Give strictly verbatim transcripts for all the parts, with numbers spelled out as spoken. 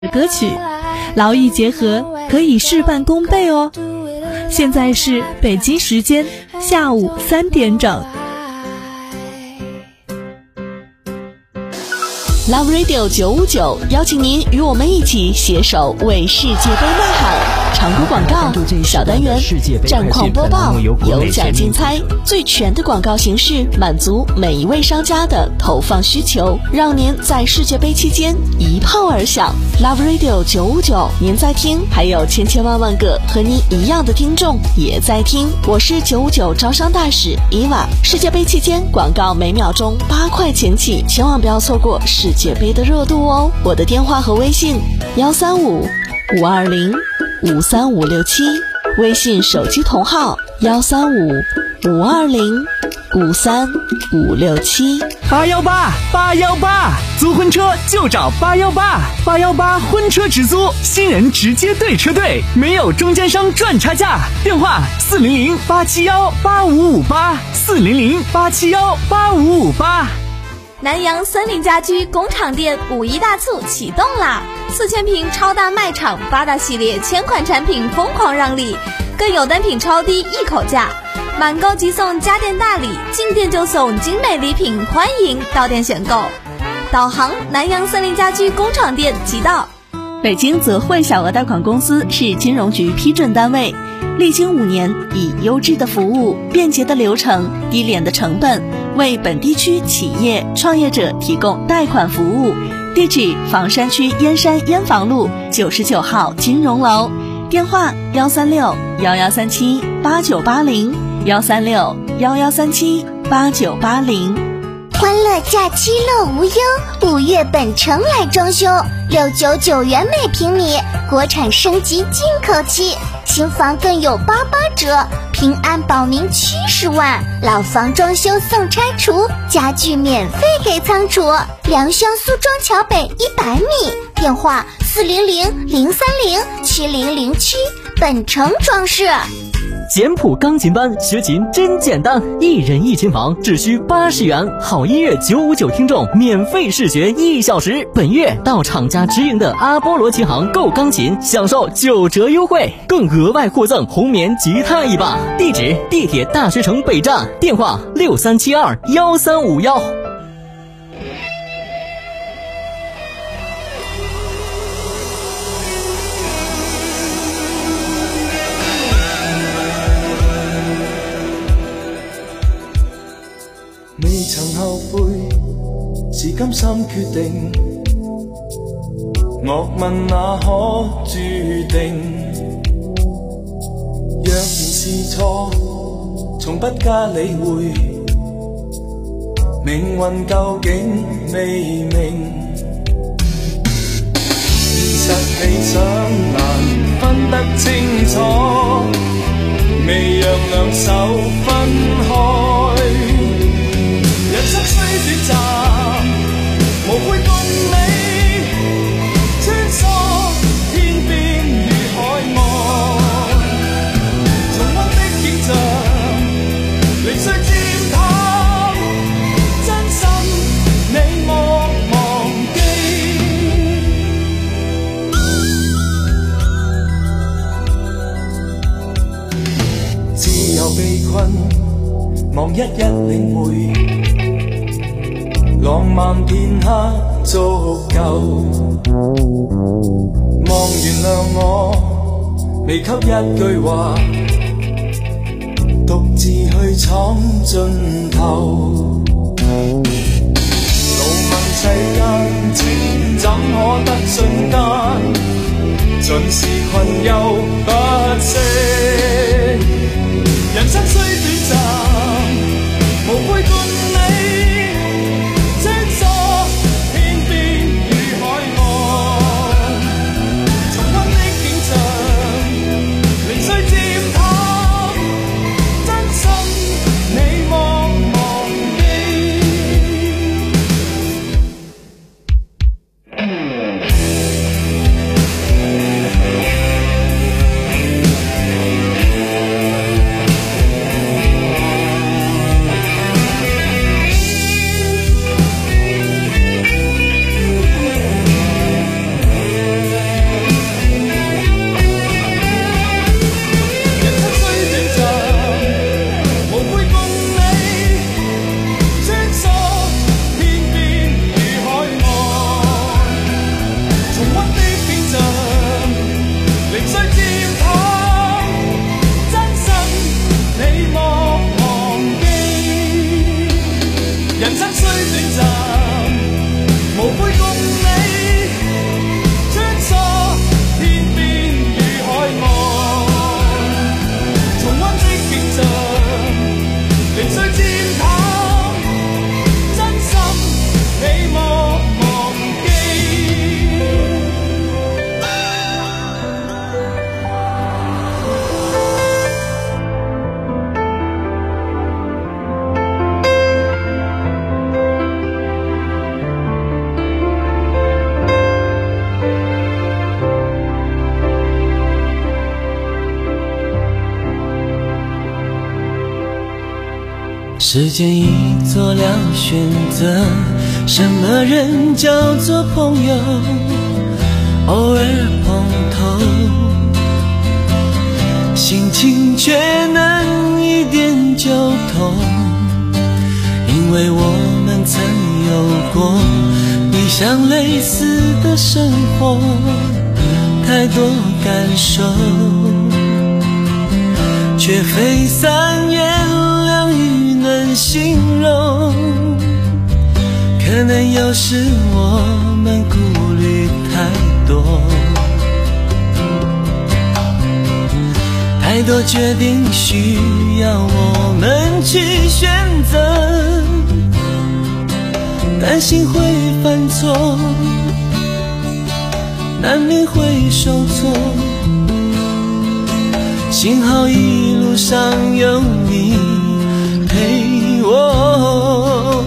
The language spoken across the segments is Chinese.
歌曲，劳逸结合，可以事半功倍哦。现在是北京时间下午三点整。 Love Radio 九五九邀请您与我们一起携手为世界杯呐喊。长途广告、小单元、战况播报、有奖竞猜，最全的广告形式，满足每一位商家的投放需求，让您在世界杯期间一炮而响。Love Radio 九五九，您在听，还有千千万万个和您一样的听众也在听。我是九五九招商大使伊娃。世界杯期间广告每秒钟八块钱起，千万不要错过世界杯的热度哦。我的电话和微信幺三五五二零五三五六七，微信手机同号幺三五五二零五三五六七。 八幺八八幺八，租婚车就找八幺八，八幺八婚车直租，新人直接对车队，没有中间商赚差价。电话四零零八七幺八五五八，四零零八七幺八五五八。 南阳森林家居工厂店五一大促启动啦！四千平超大卖场，八大系列千款产品疯狂让利，更有单品超低一口价，满购即送家电大礼，进店就送精美礼品，欢迎到店选购。导航南阳森林家居工厂店即到。 北京泽汇小额贷款公司是金融局批准单位，历经五年，以优质的服务、便捷的流程、低廉的成本，为本地区企业创业者提供贷款服务。地址：房山区燕山燕房路九十九号金融楼。电话：幺三六幺幺三七八九八零，幺三六幺幺三七八九八零。 欢乐假期乐无忧，五月本城来装修，六九九元每平米，国产升级进口漆，新房更有八八折，平安保民七十万，老房装修送拆除，家具免费给仓储。良乡苏庄桥北一百米，电话四零零零三零七零零七，本城装饰。 简谱钢琴班学琴真简单，一人一琴房只需八十元，好音乐九五九听众免费试学一小时。本月到厂家直营的阿波罗琴行购钢琴，享受九折优惠，更额外获赠红棉吉他一把。地址：地铁大学城北站，电话六三七二幺三五幺。 未曾後悔，是甘心決定。樂問那可注定？若然是錯，從不加理會。命運究竟未明，現實理想難分得清楚，未讓兩手分開。人生雖短暫，無悔共你穿梭天邊與海岸，重溫的景象，零碎漸淡，真心你莫忘記。自由被困，望一一領會。浪漫片刻足夠，望原諒我未給一句話，獨自去闖盡頭。路問世間情怎可得瞬間，盡是困憂不息。人生雖短暫，無悔共你。 时间已做了选择，什么人叫做朋友？偶尔碰头，心情却能一点就通，因为我们曾有过理想类似的生活，太多感受，却非三言两语能形容。可能有时我们顾虑太多，太多决定需要我们去选择，担心会犯错，难免会受挫，幸好一路上有你陪我，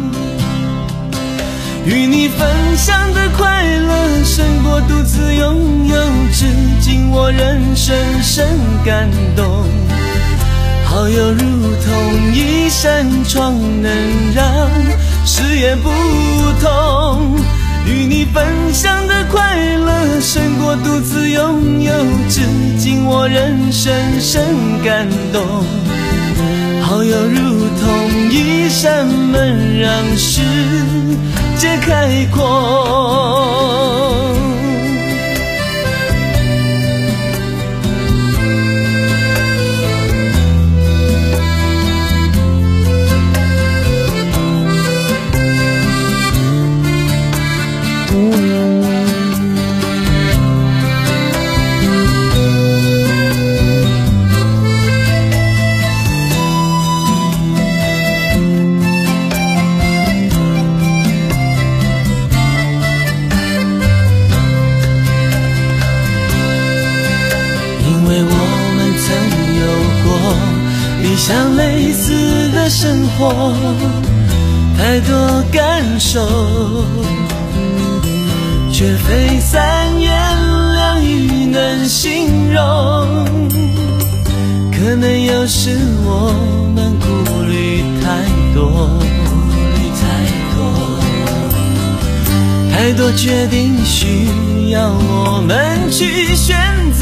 与你分享的快乐胜过独自拥有，至今我仍深深感动。好友如同一扇窗，能让视野不同，与你分享的快乐胜过独自拥有，至今我仍深深感动。好友如同一扇门，让世界开阔。像类似的生活，太多感受，却非三言两语能形容。可能有时我们顾虑太多，太多决定需要我们去选择，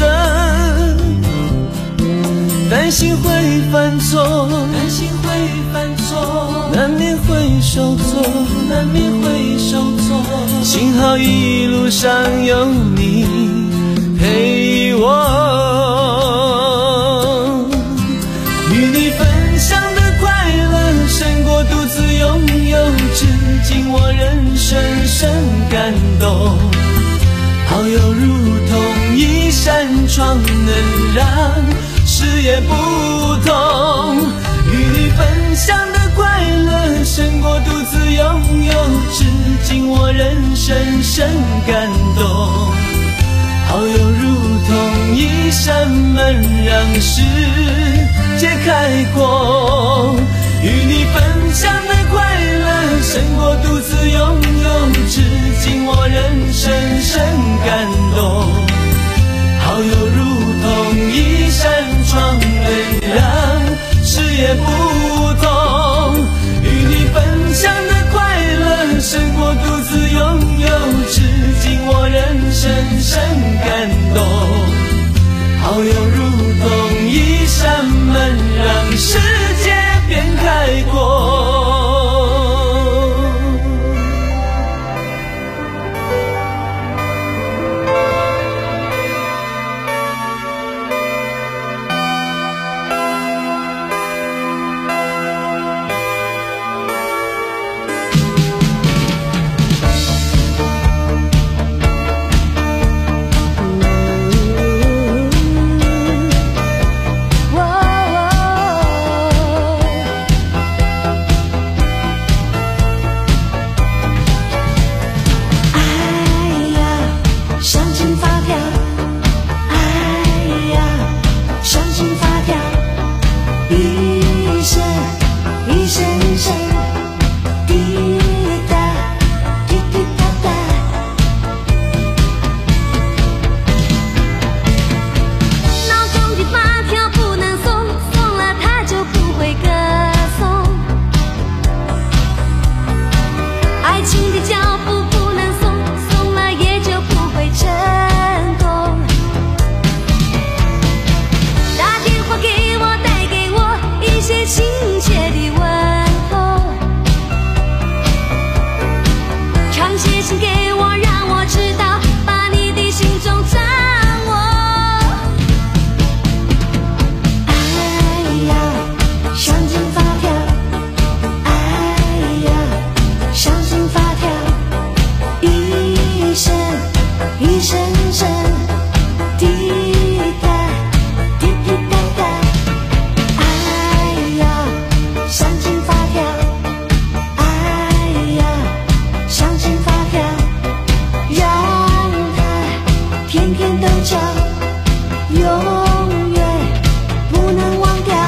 担心会犯错，担心会犯错，难免会受挫，难免会受挫。幸好一路上有你陪我，与你分享的快乐胜过独自拥有，至今我仍深深感动。好友如同一扇窗，能让视野不同，与你分享的快乐胜过独自拥有，至今我仍深深感动。好友如同一扇门，让世界开阔，与你分享的快乐胜过独自拥有，至今我仍深深感动。好友如同一扇窗，能让视野不同，与你分享的快乐胜过独自拥有，至今我仍深深感动。好友如同一扇门，让世界变开阔。 我深，滴答滴滴答答，爱呀像金发条，爱呀像金发条，让它天天都叫，永远不能忘掉。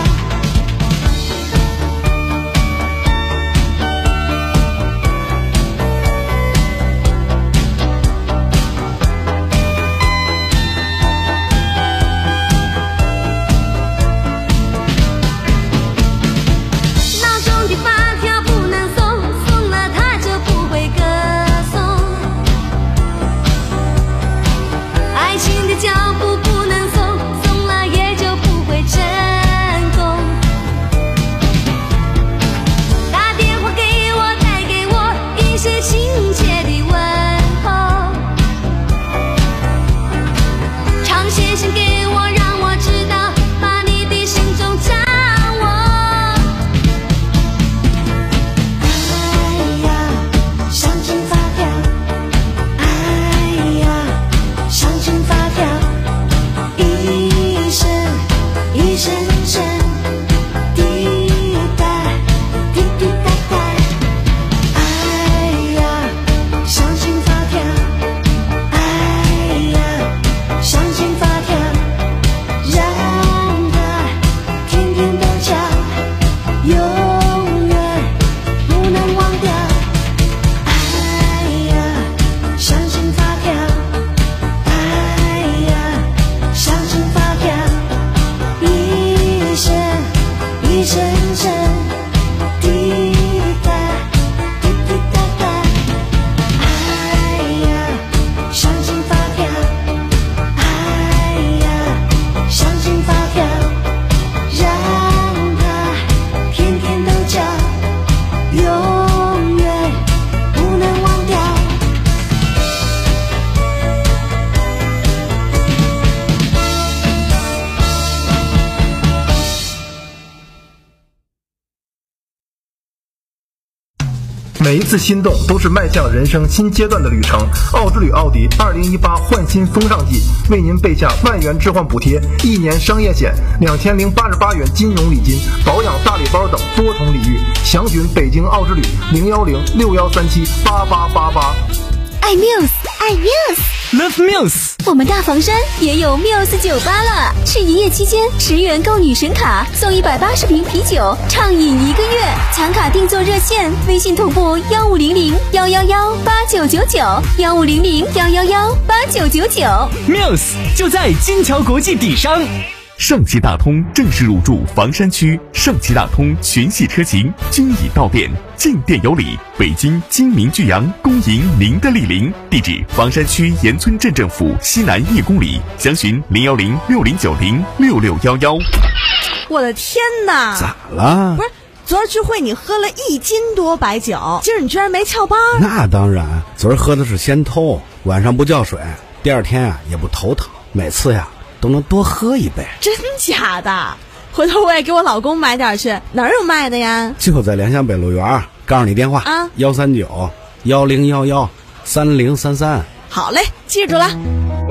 每一次心动都是迈向人生新阶段的旅程。奥之旅奥迪二零一八换新风尚季为您备下万元置换补贴、一年商业险、两千零八十八元金融礼金、保养大礼包等多重礼遇。详询北京奥之旅零幺零六幺三七八八八八。 爱 Muse， 爱 Muse，Love Muse。 我们大房山也有 Muse 酒吧了，是一夜期间十元购女神卡送一百八十瓶啤酒，畅饮一个月。抢卡订座热线：微信同步幺五零零幺幺幺八九九九，幺五零零幺幺幺八九九九。 Muse 就在金桥国际底商。 盛汽大通正式入驻房山区，盛汽大通全系车型均已到店，进店有礼。北京金明巨阳恭迎您的莅临，地址房山区岩村镇政府西南一公里，详询零幺零六零九零六六幺幺。 我的天哪！ 咋了？ 不是，昨儿聚会你喝了一斤多白酒，今儿你居然没翘班？ 那当然，昨儿喝的是仙偷，晚上不叫水，第二天啊也不头疼，每次呀都能多喝一杯。 真假的？回头我也给我老公买点去。哪儿有卖的呀？ 就在联想北路园，告诉你电话啊，幺三九幺零幺幺三零三三。 好嘞，记住了。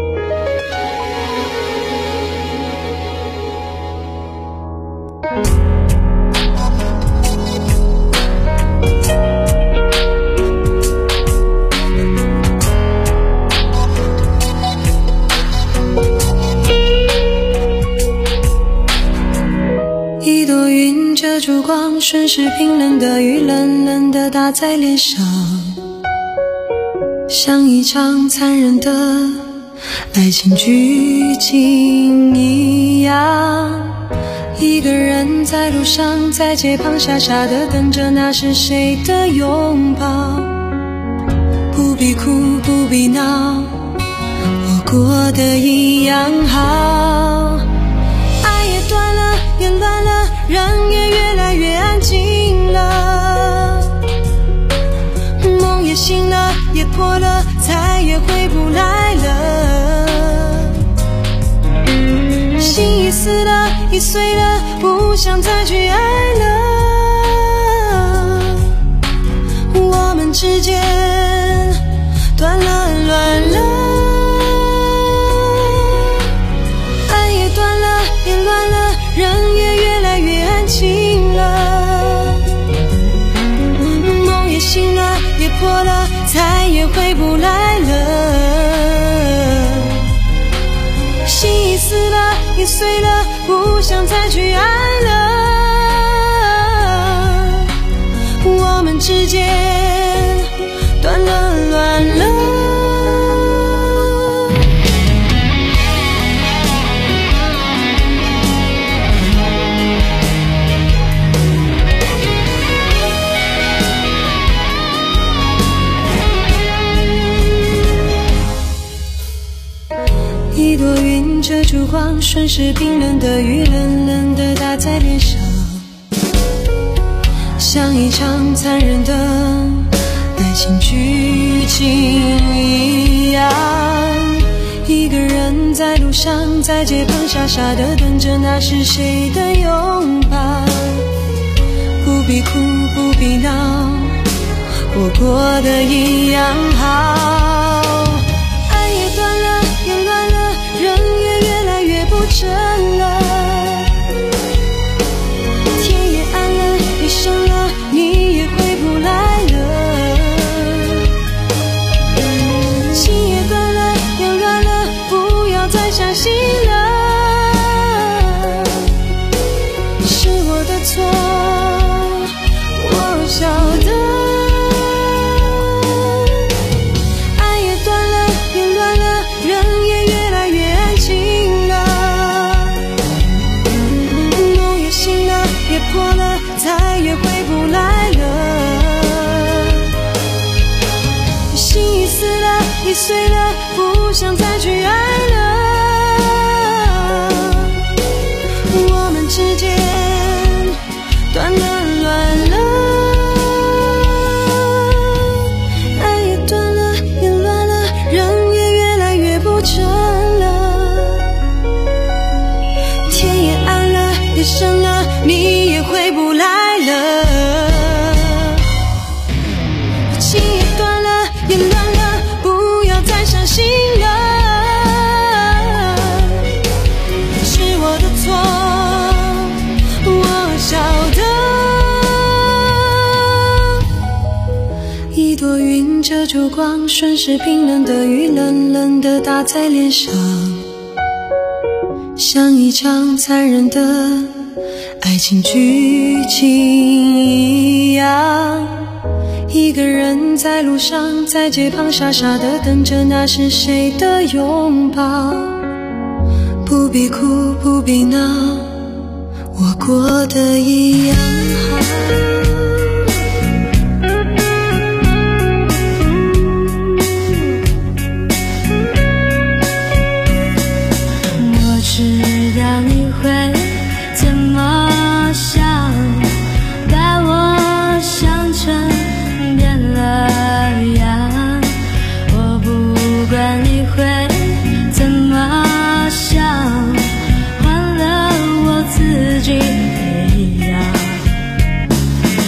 一朵云遮住光，顺势冰冷的雨冷冷地打在脸上，像一场残忍的爱情剧情一样。一个人在路上，在街旁傻傻地等着那是谁的拥抱，不必哭不必闹，我过得一样好。爱也断了也乱了，人也越来越安静了，梦也醒了也破了，再也回不来了，心已死了已碎了，不想再去爱了，我们之间断了乱了。 轻了，梦也醒了，也破了，再也回不来了。心已死了，也碎了，不想再去爱了。我们之间断了，乱了。一朵云遮住光，顺势冰冷的雨冷冷地打在脸上，像一场残忍的爱情剧情一样。一个人在路上，在街旁傻傻地等着，那是谁的拥抱？不必哭，不必闹，我过得一样好。爱也断了，也乱了，人也越来越不真了。天也暗了，夜深了，你也回不来了。心也断了，也乱了，不要再相信了。是我的错，我晓得。破了，再也回不来了。心已死了，已碎了，不想再去爱了。我们之间断了，乱了。爱也断了，也乱了，人也越来越不真了。天也暗了，也深了，你也回不来了。情也断了，也乱了，不要再相信了。是我的错，我晓得。一朵云遮住光，顺势冰冷的雨冷冷地打在脸上，像一场残忍的爱情剧情一样。一个人在路上，在街旁傻傻地等着，那是谁的拥抱？不必哭，不必闹，我过得一样好。我知道你会怎么想，把我想成变了样。我不管你会怎么想，换了我自己一样。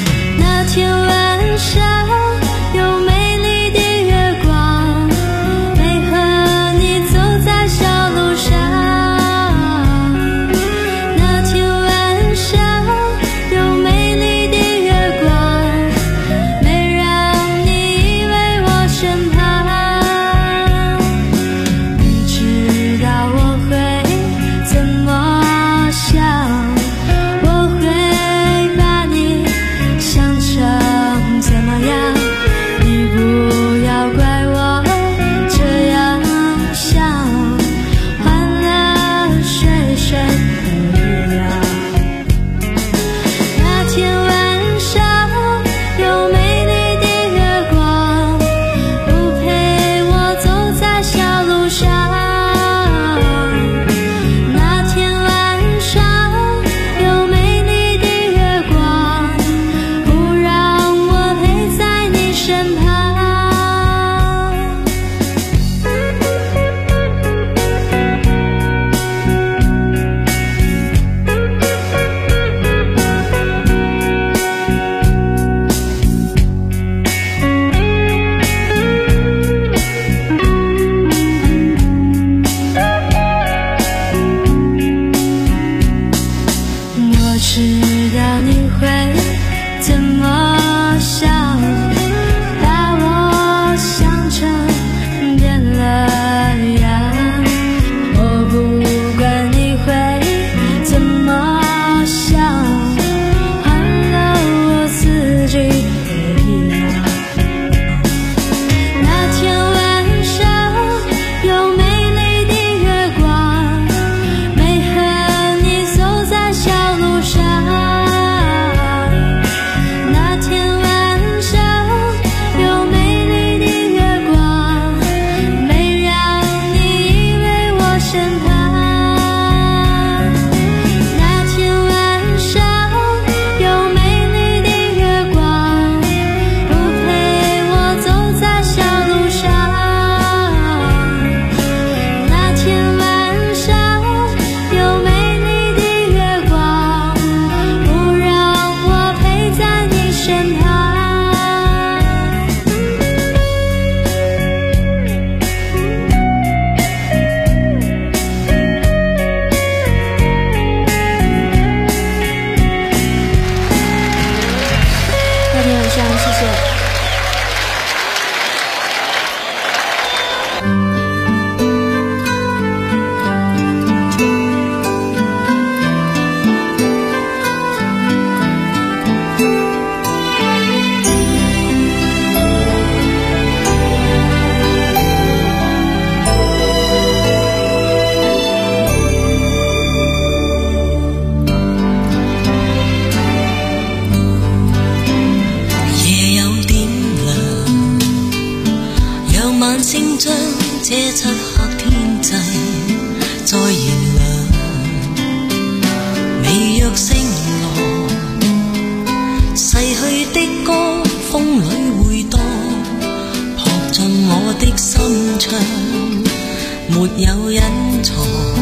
床，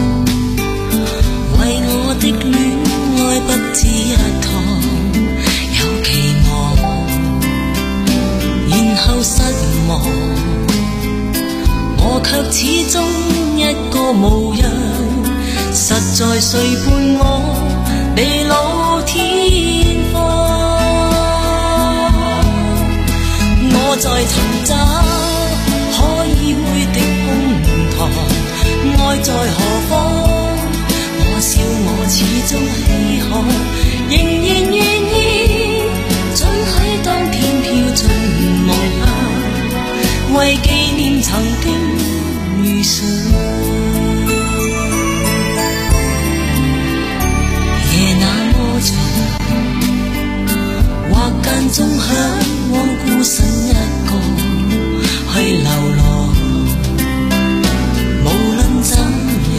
为我的戀愛不止一趟，有期望，然後失望，我卻始終一個模樣，實在誰伴我地老天荒？我在尋找可以會的胸膛，愛在何方？我笑我始終稀罕，仍然願意准許當天飄進夢鄉，為紀念曾經遇上。夜那麼長，或間中向往孤身一個去流浪，無論怎樣，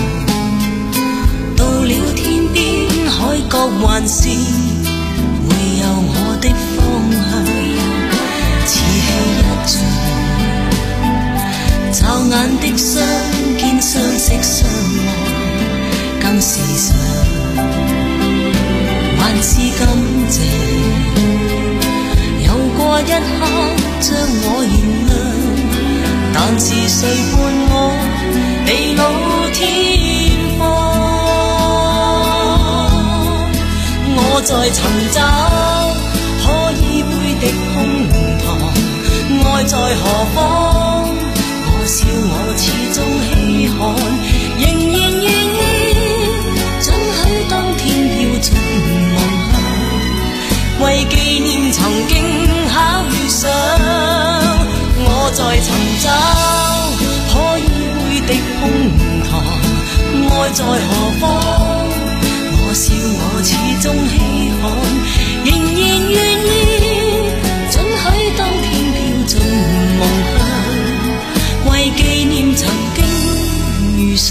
到了天邊海角還是會有我的方向，似戲一場，驟眼的相見相識相愛更是常，還是感謝有過一刻將我原諒，但是誰伴我地老天荒？我在尋找可以會的胸膛，愛在何方？我笑我始終稀罕，仍然願意准許當天飄進夢鄉，為紀念曾經巧遇上。我在尋找可以會的胸膛，愛在何方？我笑我始終稀罕，仍然願意准許當天飄進夢鄉，為紀念曾經遇上。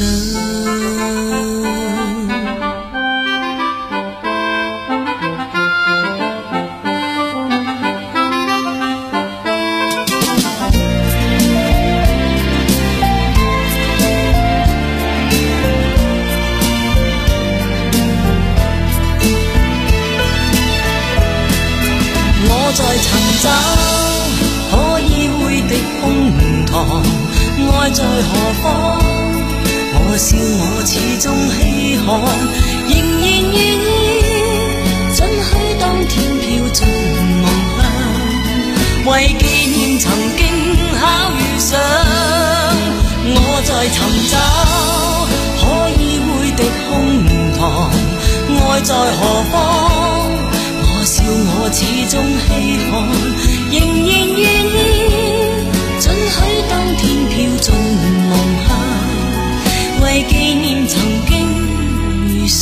我在尋找可以會的胸膛，愛在何方？我笑我始終稀罕，仍然願意准許當天飄進夢鄉，為紀念曾經巧遇上。我在尋找可以會的胸膛，愛在何方？我笑我始終稀罕，仍然願意准許當天飄進夢鄉，為紀念曾經遇上。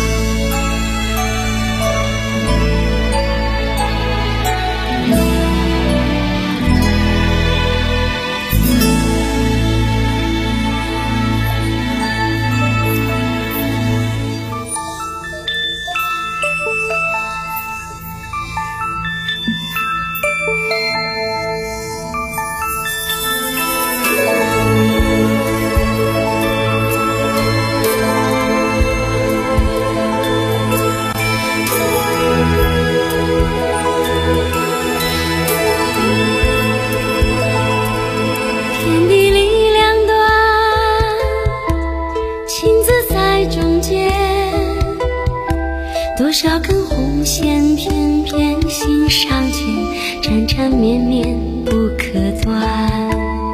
多少根红线偏偏心上牵，缠缠绵绵不可断。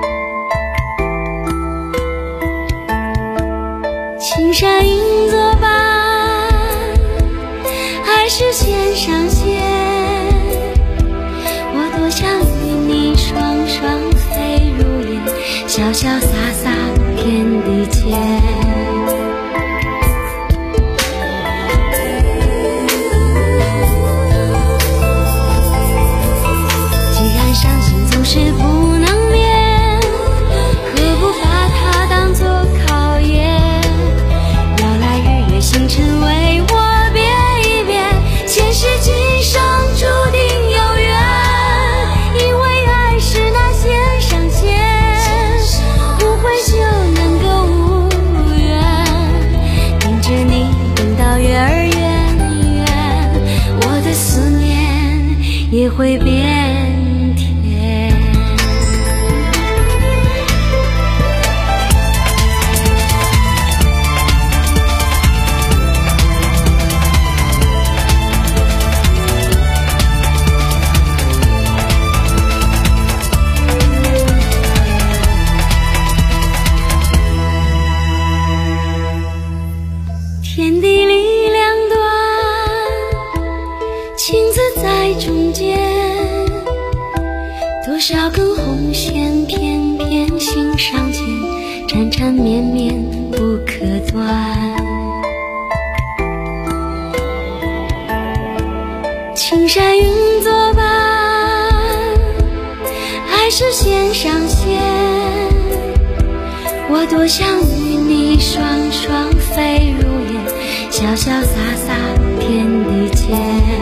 青山应作伴，还是线上线？我多想与你双双飞入眼，潇潇洒洒天地间。是不能练，何不把它当作考验？要来也会变甜。天地里两端，情字在中间，多少根红线偏偏心上牵，缠缠绵绵不可断。青山云作伴，爱是线上线，我多想与你双双飞入眼，潇潇洒洒天地间。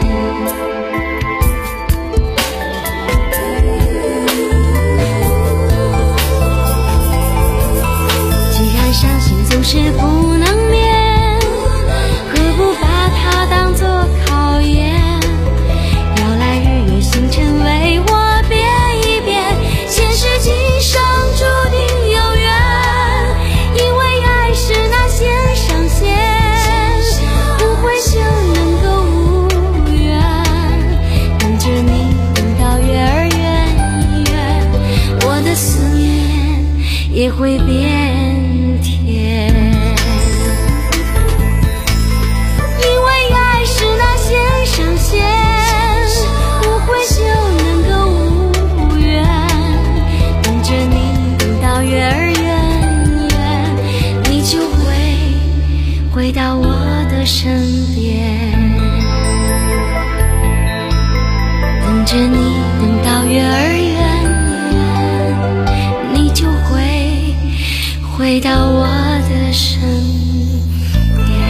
既然相信总是不能免，何不把它当作考验？要来日月星辰为我变一变，前世今生注定有缘，因为爱是那线上线，不会就能够无缘。等着你等到月儿圆圆，我的思念也会变甜。因为爱是那线上线，不会就能够无缘。等着你等到月儿圆圆，你就会回到我的身边。等着你等到月儿圆圆，你就会回到我的身边。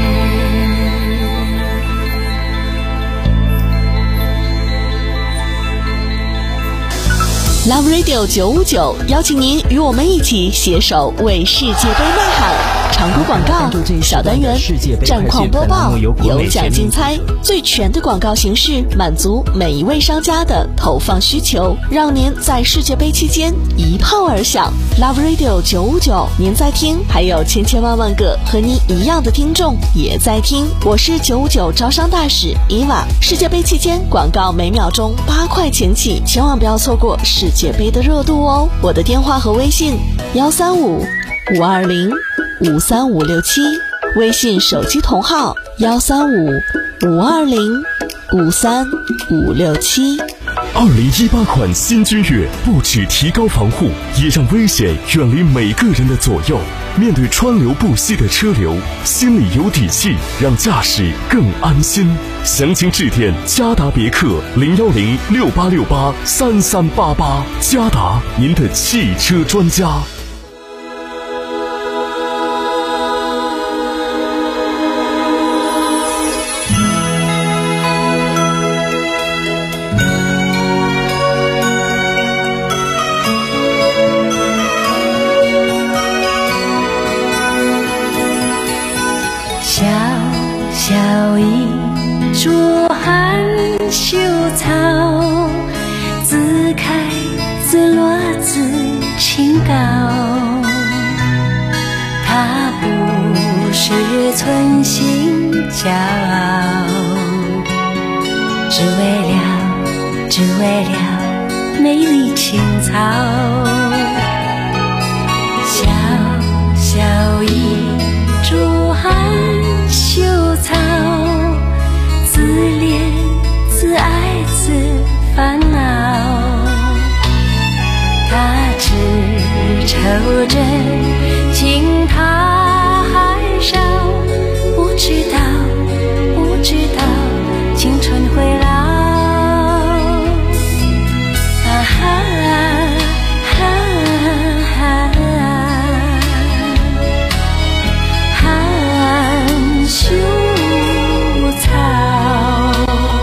Love Radio 九五九邀请您与我们一起携手为世界杯呐喊。长途广告，小单元，战况播报，有奖竞猜，最全的广告形式，满足每一位商家的投放需求，让您在世界杯期间一炮而响。Love Radio 九五九，您在听，还有千千万万个和您一样的听众也在听。我是九五九招商大使伊娃。世界杯期间广告每秒钟八块钱起，千万不要错过世界杯的热度哦。我的电话和微信幺三五五二零五三五六七，微信手机同号幺三五五二零五三五六七。 二零一八款新君越不只提高防护，也让危险远离每个人的左右。面对川流不息的车流，心里有底气，让驾驶更安心。详情致电嘉达别克零幺零六八六八三三八八，嘉达，您的汽车专家。 小小一株含羞草，自开自落自清高。它不是存心骄傲，只为了只为了美丽青草。小小一株含羞草，自怜自爱自烦恼。它只抽着惊涛海上，不知道不知道青春会老。啊哈羞草，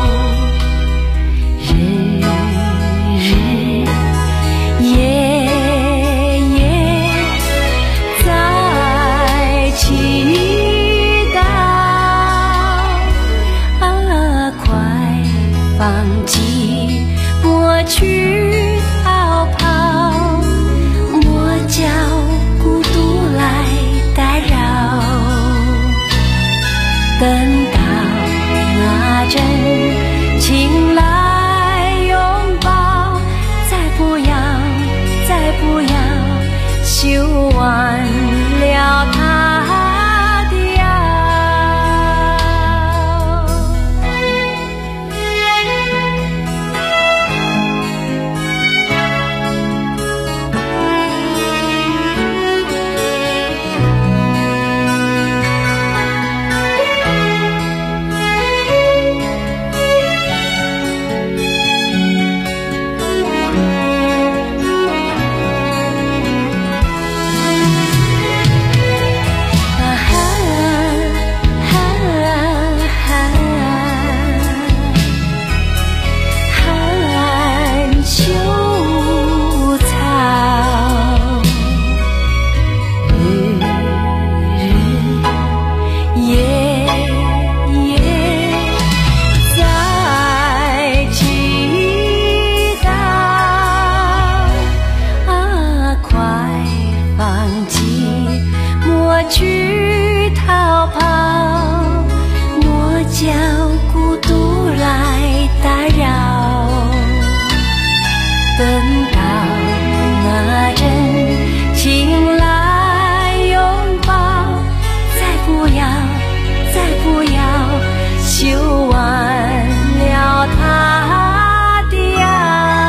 日日夜夜在阵，请来拥抱，再不要，再不要修完了他的腰。去逃跑，莫叫孤独来打扰。等到那阵，请来拥抱，再不要，再不要修完了他的腰。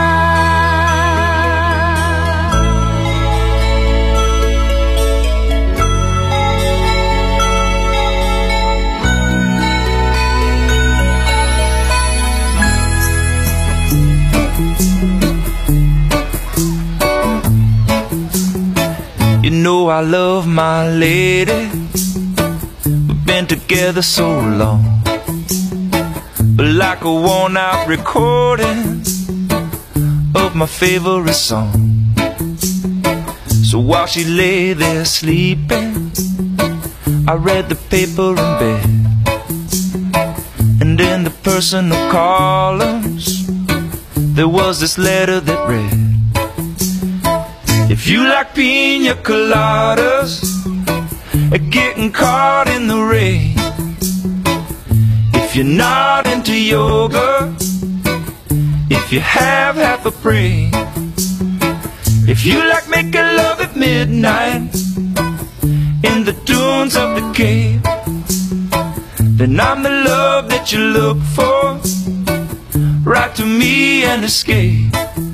You know I love my lady, we've been together so long, but like a worn out recording of my favorite song. So while she lay there sleeping, I read the paper in bed, and in the personal columns there was this letter that read, if you like pina coladas and getting caught in the rain, if you're not into yoga, if you have half a brain, if you like making love at midnight in the dunes of the cave, then I'm the love that you look for. Write to me and escape.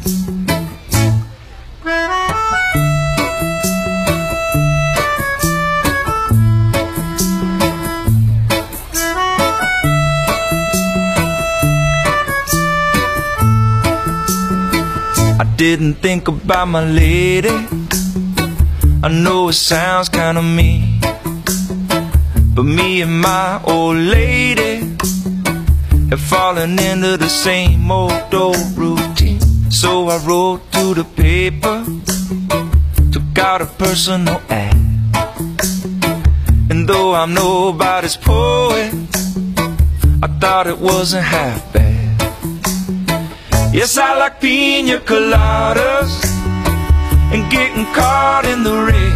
I didn't think about my lady, I know it sounds kinda mean, but me and my old lady have fallen into the same old old routine. So I wrote to the paper, took out a personal ad, and though I'm nobody's poet, I thought it wasn't half bad. Yes, I like pina coladas and getting caught in the rain.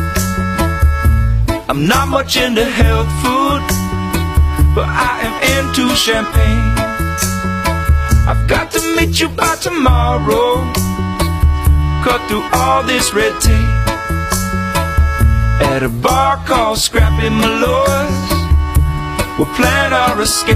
I'm not much into health food, but I am into champagne. I've got to meet you by tomorrow, cut through all this red tape, at a bar called Scrappy Malloy's, we'll plan our escape.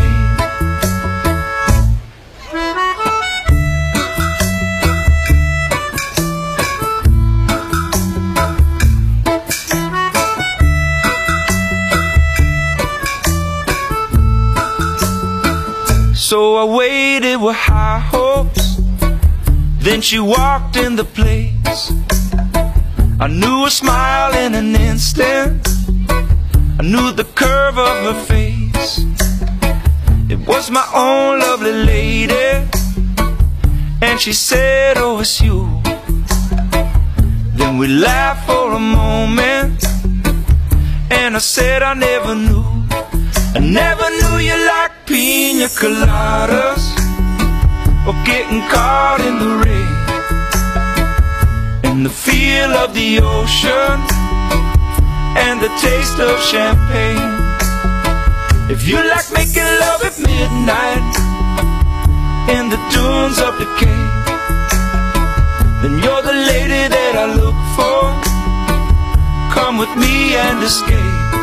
So I waited with high hopes, then she walked in the place. I knew her smile in an instant, I knew the curve of her face. It was my own lovely lady, and she said, oh, it's you. Then we laughed for a moment, and I said I never knew, I never knew you liked pina coladas or getting caught in the rain, and the feel of the ocean and the taste of champagne. If you like making love at midnight in the dunes of decay, then you're the lady that I look for. Come with me and escape.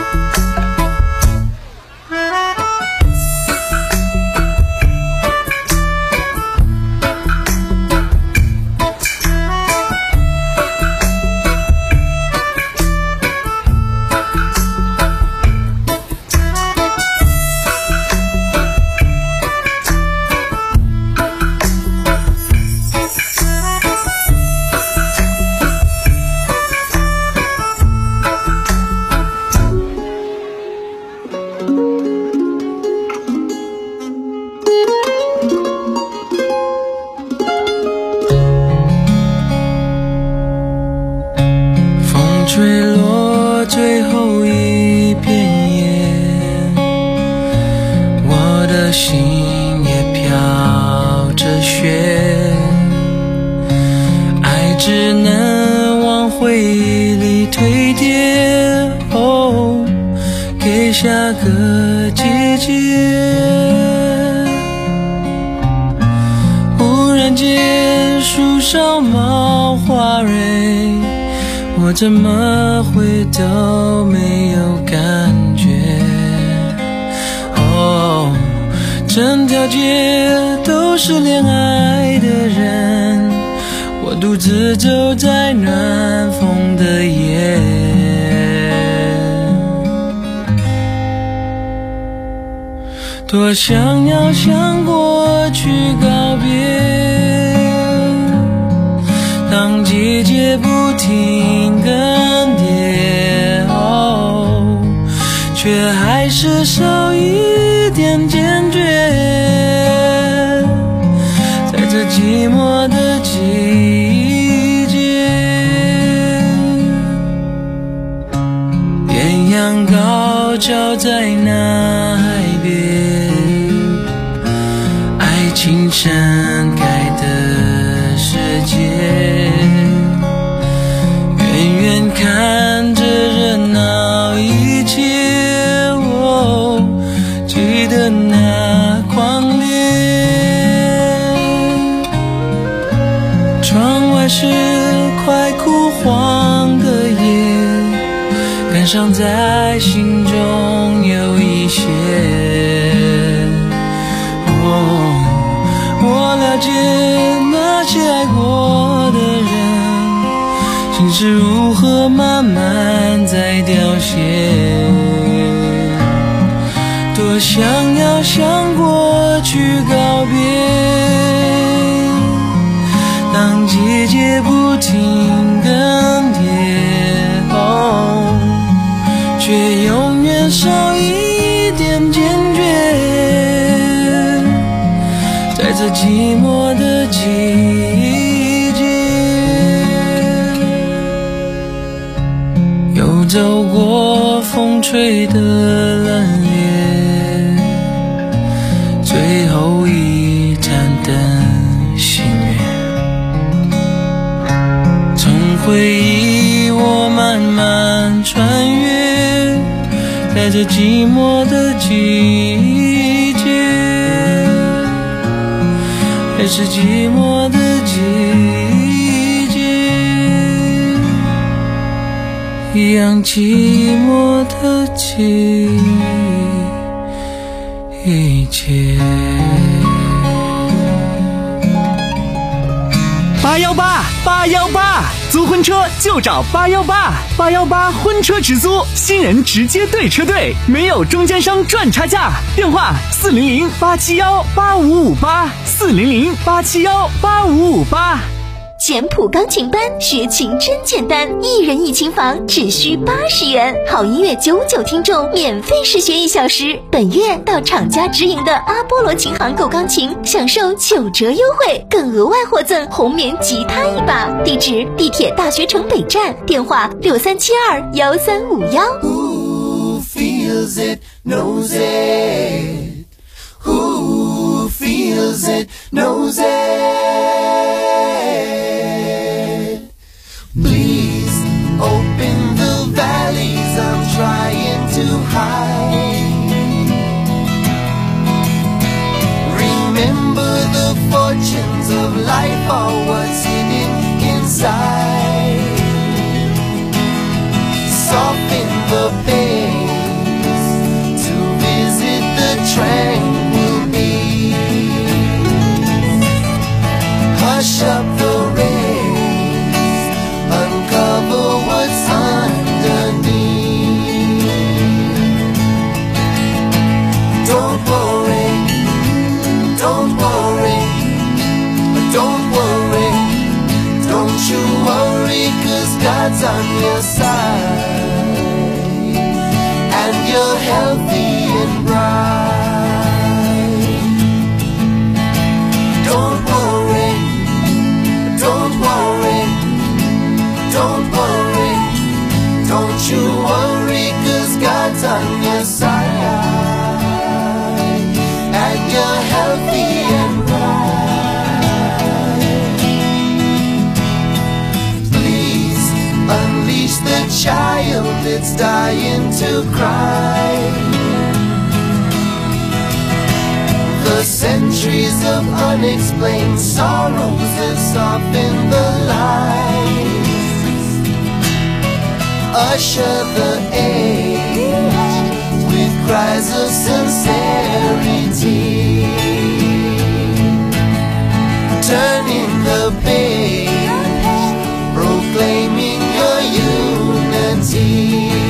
坠落最后一片叶，我的心也飘着雪，爱只能往回忆里堆叠，哦，给下个季节。忽然间树上冒花蕊，我怎么会都没有感觉？哦，整条街都是恋爱的人，我独自走在暖风的夜。多想要向过去告别，当季节不停更迭，哦，却还是少一点坚决。在这寂寞的季节，艳阳高照在那海边，爱情盛开的世界，远远看着热闹一切，哦，记得那狂烈。窗外是快枯黄的叶，感伤在心中有一些。哦，我了解那些爱过的人，心是如何慢慢在凋谢。多想要向过去告别，当季节不停更迭，哦，却永远少一点坚决。在这寂寞的季节，又走过风吹的冷冽，最后一盏灯熄灭，从回忆我慢慢穿越，在这寂寞的季节，还是寂寞的季节，一样寂寞的季节。 八幺八八幺八，租婚车就找八幺八，八幺八婚车直租，新人直接对车队，没有中间商赚差价。电话四零零八七幺八五五八，四零零八七幺八五五八。 简谱钢琴班，学琴真简单，一人一琴房只需八十元，好音乐九九听众免费试学一小时。本月到厂家直营的阿波罗琴行购钢琴，享受九折优惠，更额外获赠红棉吉他一把。地址：地铁大学城北站，电话六三七二幺三五幺。 Who feels it knows it. Who feels it knows it.Please open the valleys I'm trying to hide. of life are what's hidden inside. Soften the pace to visit the tranquil beach. Hush up the rays, uncover what's underneath. Don't worry, don't worry, don't worry, don't you worry, 'cause God's on your side, and you're healthy and bright. Don't worry, don't worry, don't worry, don't you worry, 'cause God's on your side, and you're healthy and bright. Please unleash the child that's dying to cry. The centuries of unexplained sorrows that soften the light. Usher the age with cries of sincerity, turning the page, proclaiming your unity.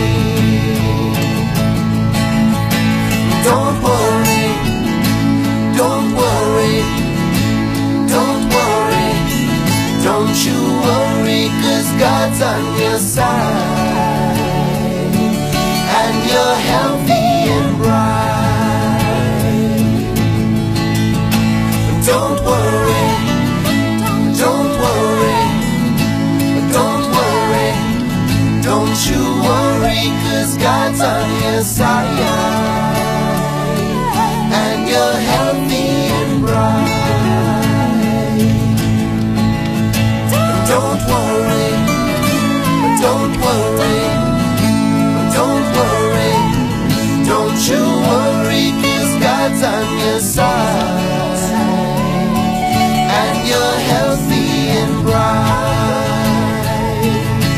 Don't worry, don't worry, don't worry, don't you worry, 'cause God's on your side, and you're healthy and bright. Don't worry, don't worry, don't worry, don't you worry, 'cause God's on your side, and you're healthy and bright. Don't worry, don't worry, don't worry, don't you worry, 'cause God's on your side, and you're healthy and bright.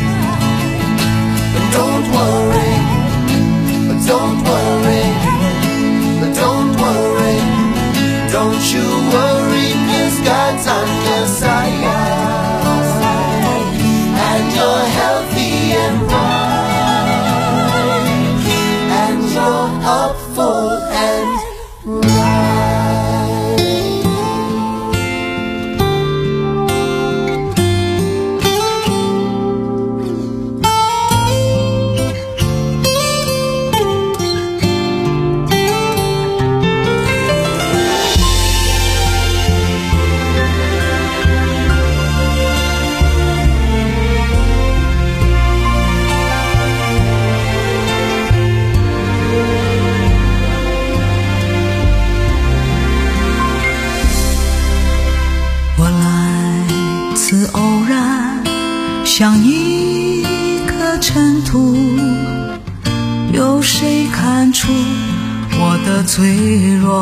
Don't worry, don't worry, don't worry, don't you worry, 'cause God's on your side, and you're healthy and bright, and you're up full and 像一颗尘土，有谁看出我的脆弱？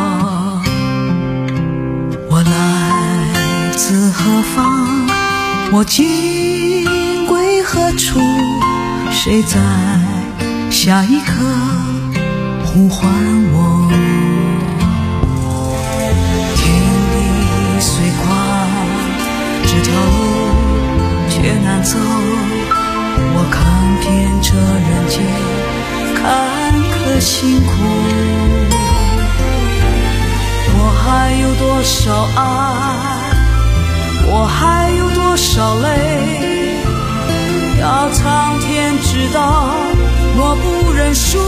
我来自何方？我今归何处？谁在下一刻呼唤我？天地虽宽，这条路却难走，我看遍这人间坎坷辛苦，我还有多少爱，我还有多少泪，要苍天知道我不认输。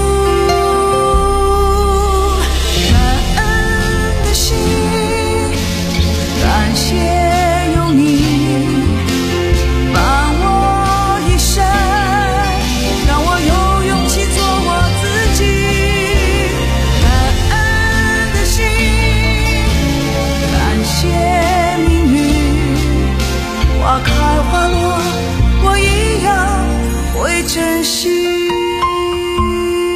感恩的心，感谢有你开花落，我一样会珍惜。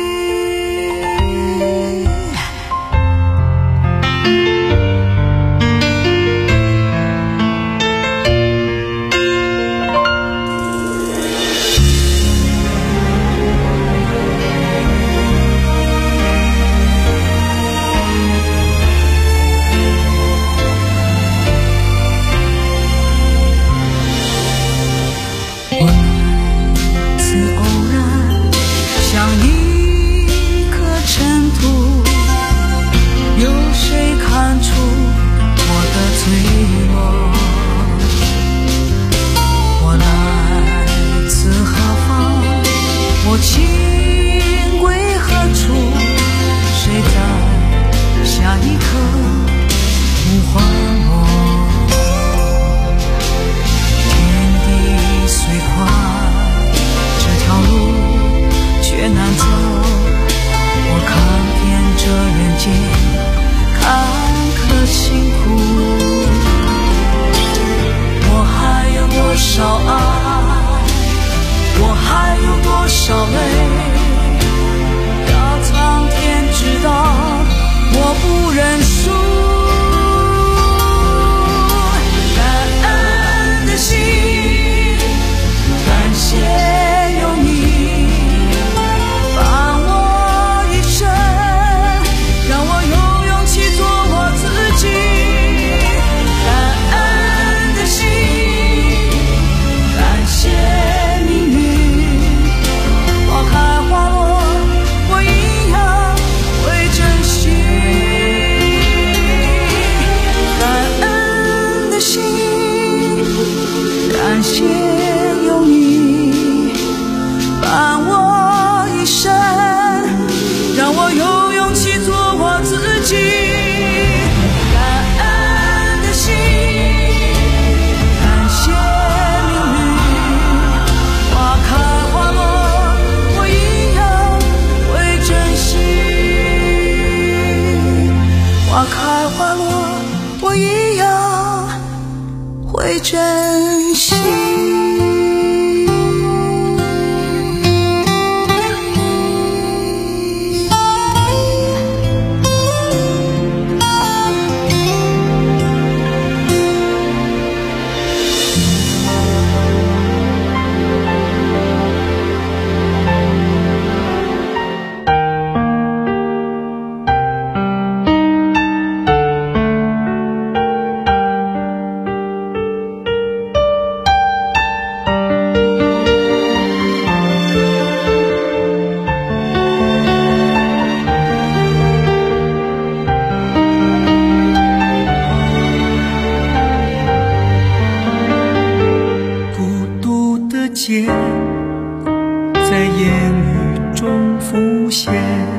现，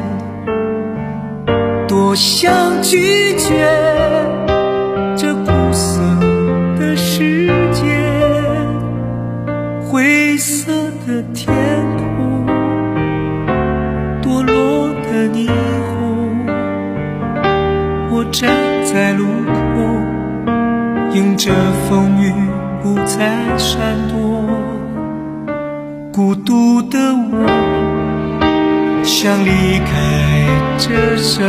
多想拒绝这苦涩的世界，灰色的天空，堕落的霓虹，我站在路口，迎着风雨不再闪躲，孤独的我想离开这生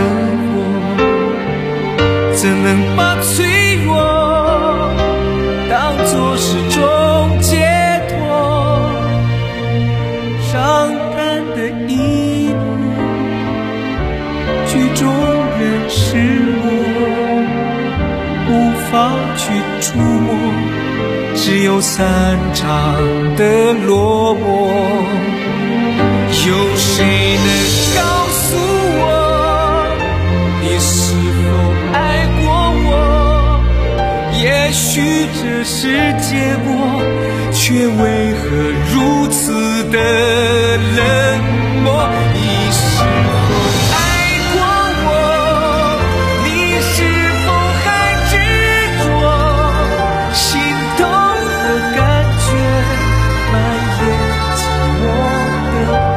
活，怎能把脆弱当作是种解脱？伤感的一幕，剧中人是我，无法去触摸，只有散场的落寞。有谁能告诉我，你是否爱过我？也许这是结果，却为何如此的冷漠？你是否爱过我？你是否还执着？心痛的感觉蔓延寂寞的我。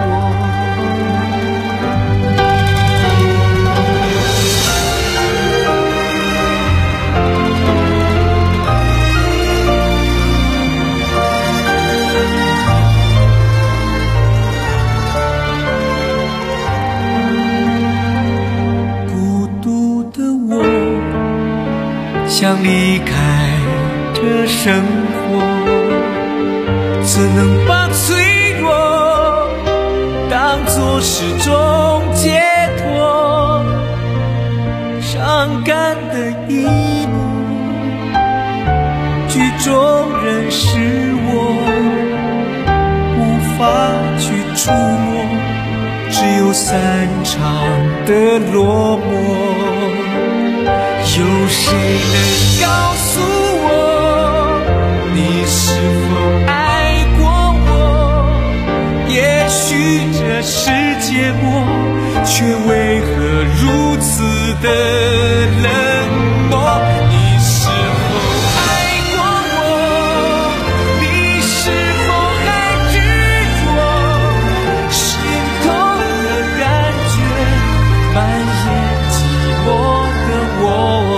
想离开这生活，怎能把脆弱当作是种解脱？伤感的一幕，剧中人是我，无法去触摸，只有散场的落寞。有谁能告诉我，你是否爱过我？也许这是结果，却为何如此的冷漠？你是否爱过我？你是否还执着？心痛的感觉蔓延寂寞的我。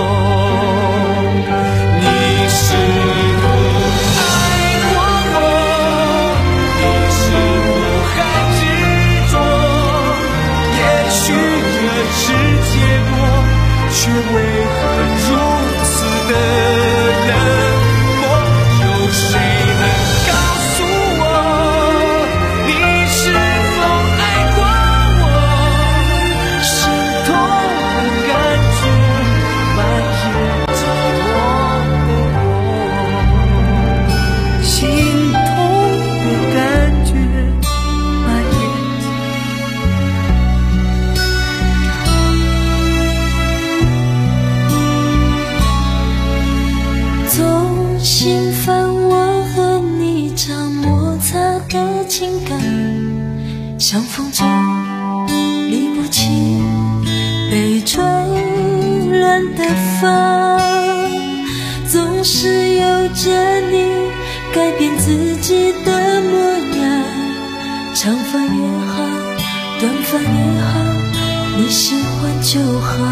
却为何如此的冷漠？有谁能告诉我，你是否爱过我？心痛的感觉蔓延寂寞的我，心痛的感觉蔓延。 心烦，我和你常摩擦的情感，像风中理不清被吹乱的发，总是有着你改变自己的模样，长发也好，短发也好，你喜欢就好。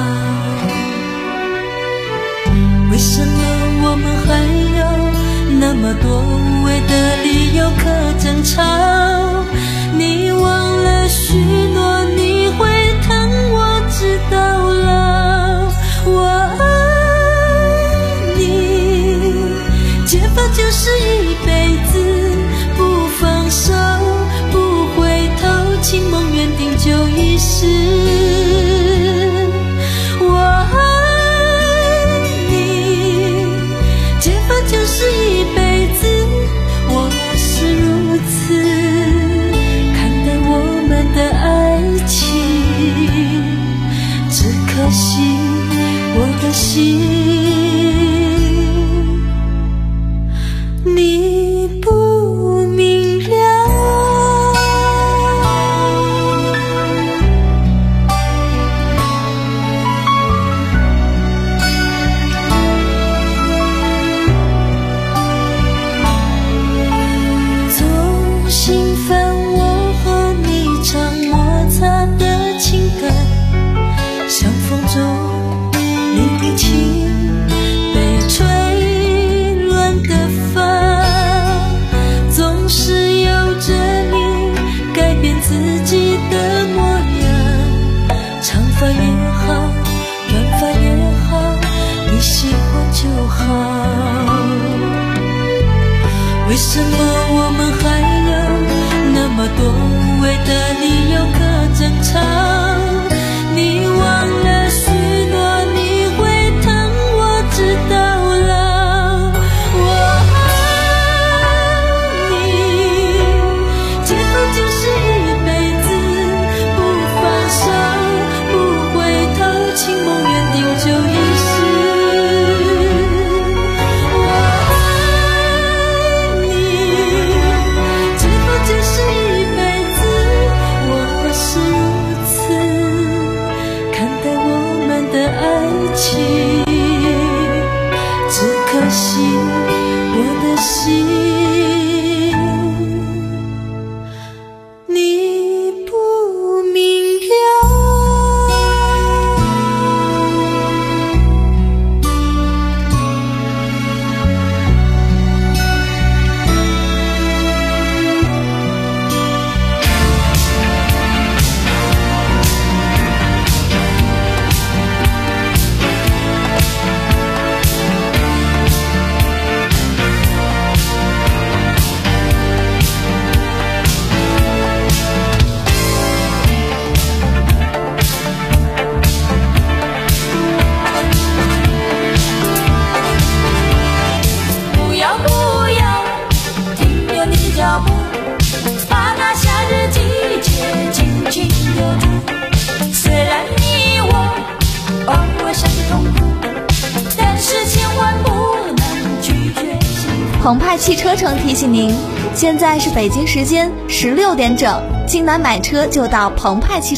为什么我们还有那么多无谓的理由可争吵？你忘了许诺你会疼我直到老，我爱你，结发就是一辈子，不放手不回头，情梦缘定就一世。我爱就是一辈子，我是如此看待我们的爱情，只可惜我的心你不明了。 澎湃汽车城提醒您，现在是北京时间十六点整，济南买车就到澎湃汽车。